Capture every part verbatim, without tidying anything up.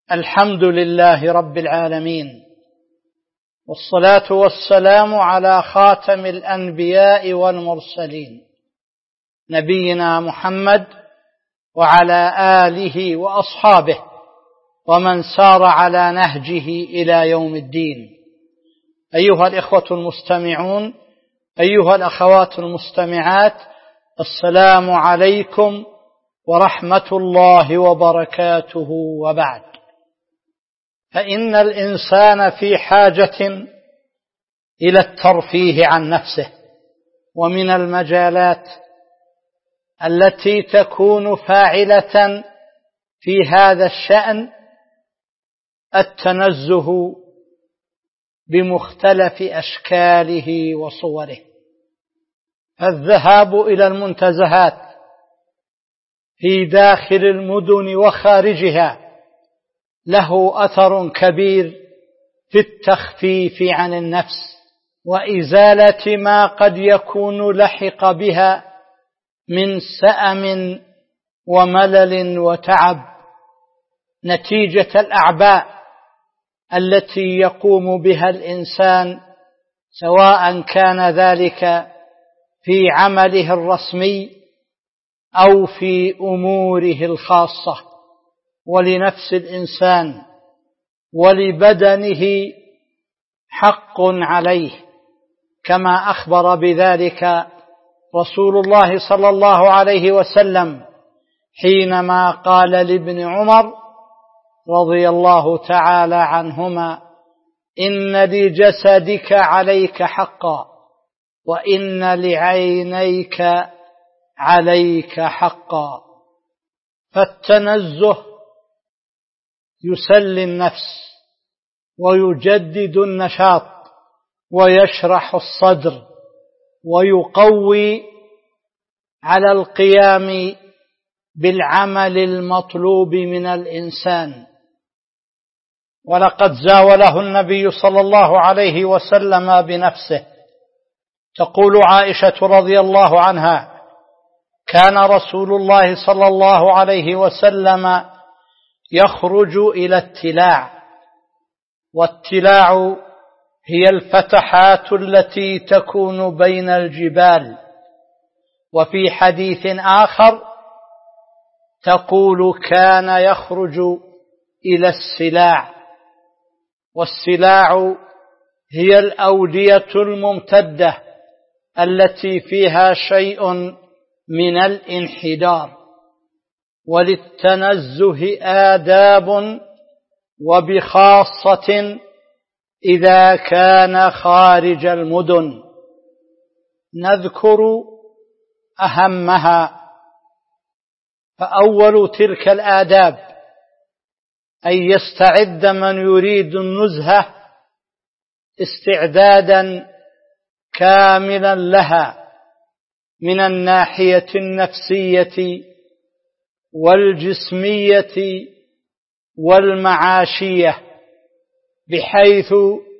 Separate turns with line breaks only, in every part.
الحمد لله رب العالمين، والصلاة والسلام على خاتم الأنبياء والمرسلين نبينا محمد وعلى آله وأصحابه ومن سار على نهجه إلى يوم الدين. أيها الإخوة المستمعون، أيها الأخوات المستمعات، السلام عليكم ورحمة الله وبركاته، وبعد. فإن الإنسان في حاجة إلى الترفيه عن نفسه، ومن المجالات التي تكون فاعلة في هذا الشأن التنزه بمختلف أشكاله وصوره. الذهاب إلى المنتزهات في داخل المدن وخارجها له أثر كبير في التخفيف عن النفس وإزالة ما قد يكون لحق بها من سأم وملل وتعب نتيجة الأعباء التي يقوم بها الإنسان، سواء كان ذلك في عمله الرسمي أو في أموره الخاصة. ولنفس الإنسان ولبدنه حق عليه، كما أخبر بذلك رسول الله صلى الله عليه وسلم حينما قال لابن عمر رضي الله تعالى عنهما: إن لجسدك عليك حقا، وإن لعينيك عليك حقا. فالتنزه يسلي النفس ويجدد النشاط ويشرح الصدر ويقوي على القيام بالعمل المطلوب من الإنسان. ولقد زاوله النبي صلى الله عليه وسلم بنفسه. تقول عائشة رضي الله عنها: كان رسول الله صلى الله عليه وسلم يخرج إلى التلاع، والتلاع هي الفتحات التي تكون بين الجبال. وفي حديث آخر تقول: كان يخرج إلى السلاع، والسلاع هي الأودية الممتدة التي فيها شيء من الانحدار. وللتنزه آداب، وبخاصة إذا كان خارج المدن. نذكر أهمها. فأول تلك الآداب أن يستعد من يريد النزهة استعدادا كاملا لها من الناحية النفسية والجسمية والمعاشية، بحيث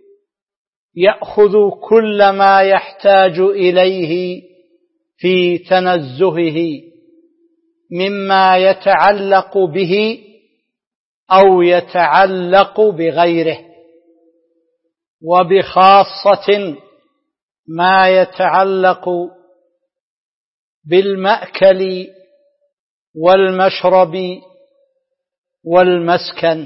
يأخذ كل ما يحتاج إليه في تنزهه مما يتعلق به أو يتعلق بغيره، وبخاصة ما يتعلق بالمأكل والمشرب والمسكن،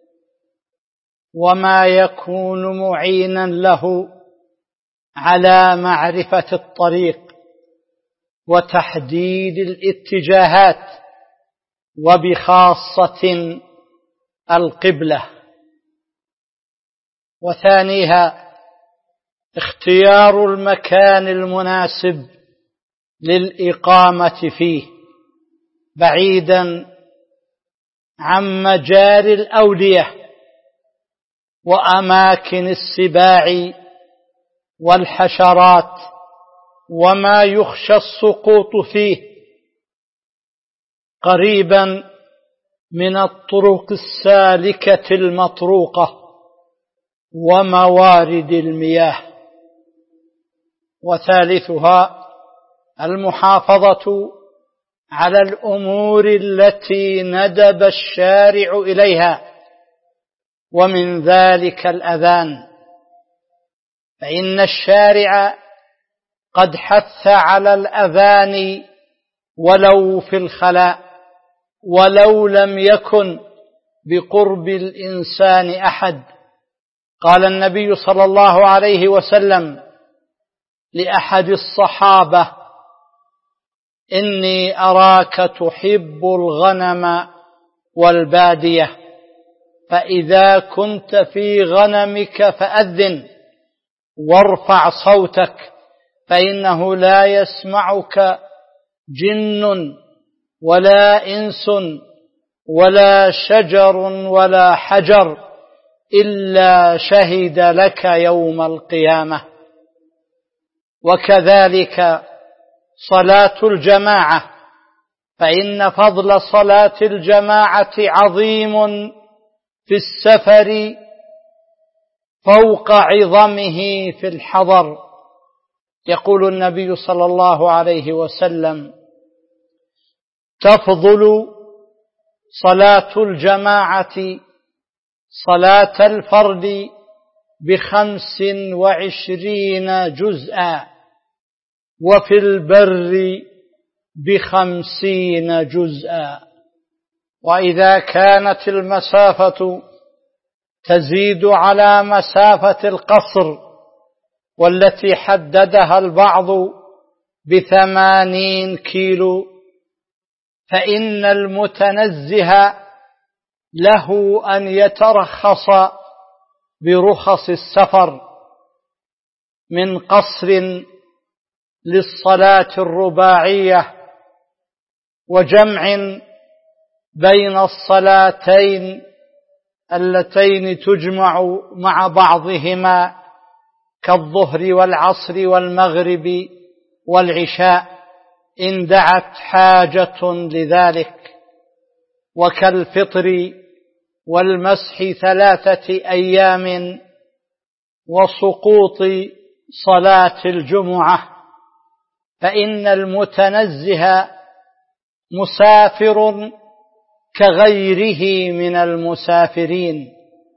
وما يكون معينا له على معرفة الطريق وتحديد الاتجاهات، وبخاصة القبلة. وثانيها اختيار المكان المناسب للإقامة فيه، بعيدا عن مجاري الأودية وأماكن السباع والحشرات وما يخشى السقوط فيه، قريبا من الطرق السالكة المطروقة وموارد المياه. وثالثها المحافظة على الأمور التي ندب الشارع إليها ومن ذلك الأذان، فإن الشارع قد حث على الأذان ولو في الخلاء، ولو لم يكن بقرب الإنسان أحد. قال النبي صلى الله عليه وسلم لأحد الصحابة: إني أراك تحب الغنم والبادية، فإذا كنت في غنمك فأذن وارفع صوتك، فإنه لا يسمعك جن ولا إنس ولا شجر ولا حجر إلا شهد لك يوم القيامة. وكذلك صلاة الجماعة، فإن فضل صلاة الجماعة عظيم في السفر فوق عظمه في الحضر. يقول النبي صلى الله عليه وسلم: تفضل صلاة الجماعة صلاة الفرد بخمس وعشرين جزءا، وفي البر بخمسين جزءا. وإذا كانت المسافة تزيد على مسافة القصر والتي حددها البعض بثمانين كيلو، فإن المتنزه له أن يترخص برخص السفر من قصر للصلاة الرباعية وجمع بين الصلاتين اللتين تجمع مع بعضهما كالظهر والعصر والمغرب والعشاء إن دعت حاجة لذلك، وكالفطر والمسح ثلاثة أيام وسقوط صلاة الجمعة، فإن المتنزه مسافر كغيره من المسافرين.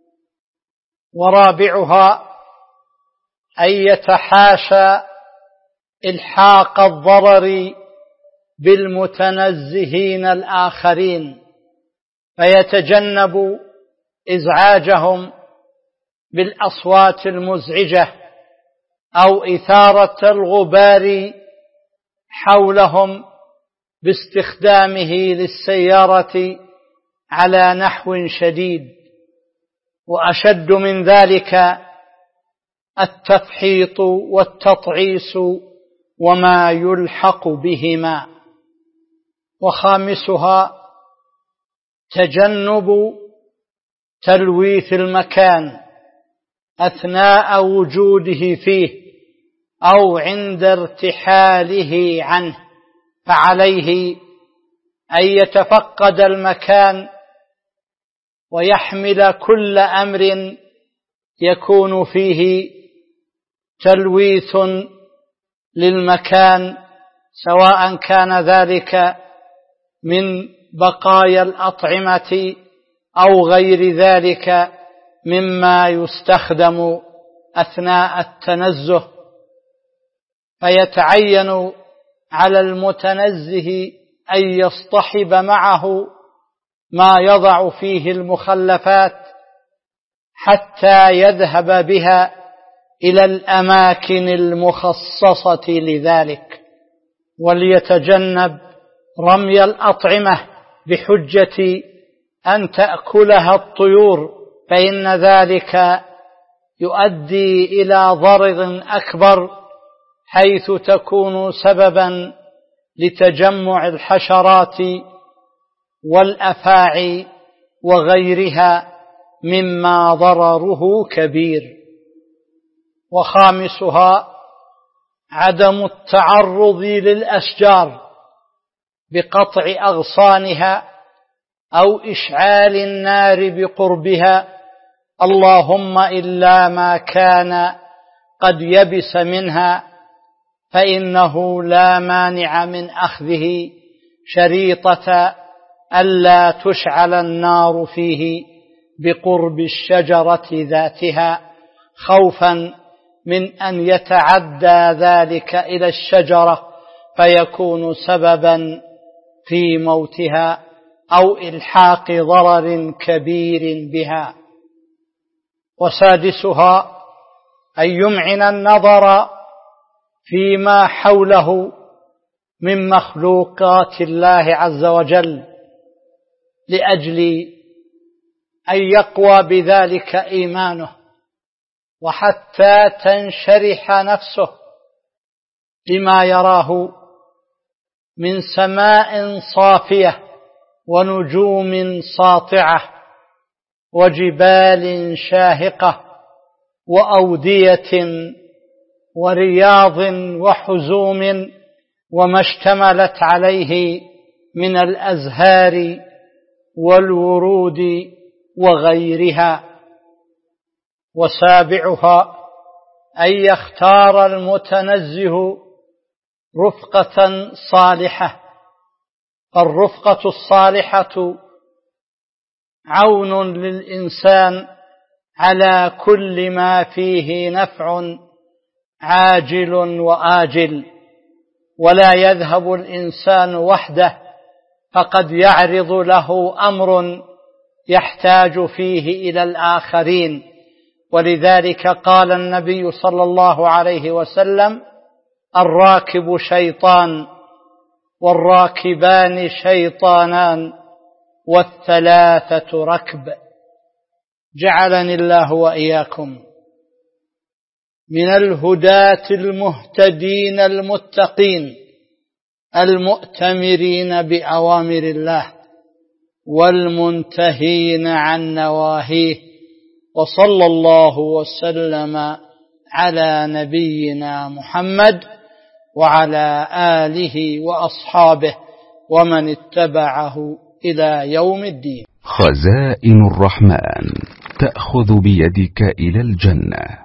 ورابعها أن يتحاشى إلحاق الضرر بالمتنزهين الآخرين، فيتجنب إزعاجهم بالأصوات المزعجة أو إثارة الغبار حولهم باستخدامه للسيارة على نحو شديد. وأشد من ذلك التفحيط والتطعيس وما يلحق بهما. وخامسها تجنب تلويث المكان أثناء وجوده فيه أو عند ارتحاله عنه، فعليه أن يتفقد المكان ويحمل كل أمر يكون فيه تلويث للمكان، سواء كان ذلك من بقايا الأطعمة أو غير ذلك مما يستخدم أثناء التنزه. فيتعين على المتنزه أن يصطحب معه ما يضع فيه المخلفات حتى يذهب بها إلى الأماكن المخصصة لذلك، وليتجنب رمي الأطعمة بحجة أن تأكلها الطيور، فإن ذلك يؤدي إلى ضرر أكبر، حيث تكون سببا لتجمع الحشرات والأفاعي وغيرها مما ضرره كبير. وخامسها عدم التعرض للأشجار بقطع أغصانها أو إشعال النار بقربها، اللهم إلا ما كان قد يبس منها، فإنه لا مانع من أخذه شريطة ألا تشعل النار فيه بقرب الشجرة ذاتها خوفا من أن يتعدى ذلك إلى الشجرة فيكون سببا في موتها أو إلحاق ضرر كبير بها. وسادسها أن يمعن النظر فيما حوله من مخلوقات الله عز وجل لأجل أن يقوى بذلك إيمانه، وحتى تنشرح نفسه لما يراه من سماء صافية ونجوم ساطعة وجبال شاهقة وأودية ورياض وحزوم وما اشتملت عليه من الأزهار والورود وغيرها. وسابعها أن يختار المتنزه رفقة صالحة، فالرفقة الصالحة عون للإنسان على كل ما فيه نفع عاجل وآجل، ولا يذهب الإنسان وحده فقد يعرض له أمر يحتاج فيه إلى الآخرين. ولذلك قال النبي صلى الله عليه وسلم: الراكب شيطان والراكبان شيطانان والثلاثة ركب. جعلني الله وإياكم من الهداة المهتدين المتقين المؤتمرين بأوامر الله والمنتهين عن نواهيه. وصلى الله وسلم على نبينا محمد وعلى آله وأصحابه ومن اتبعه إلى يوم الدين.
خزائن الرحمن تأخذ بيدك إلى الجنة.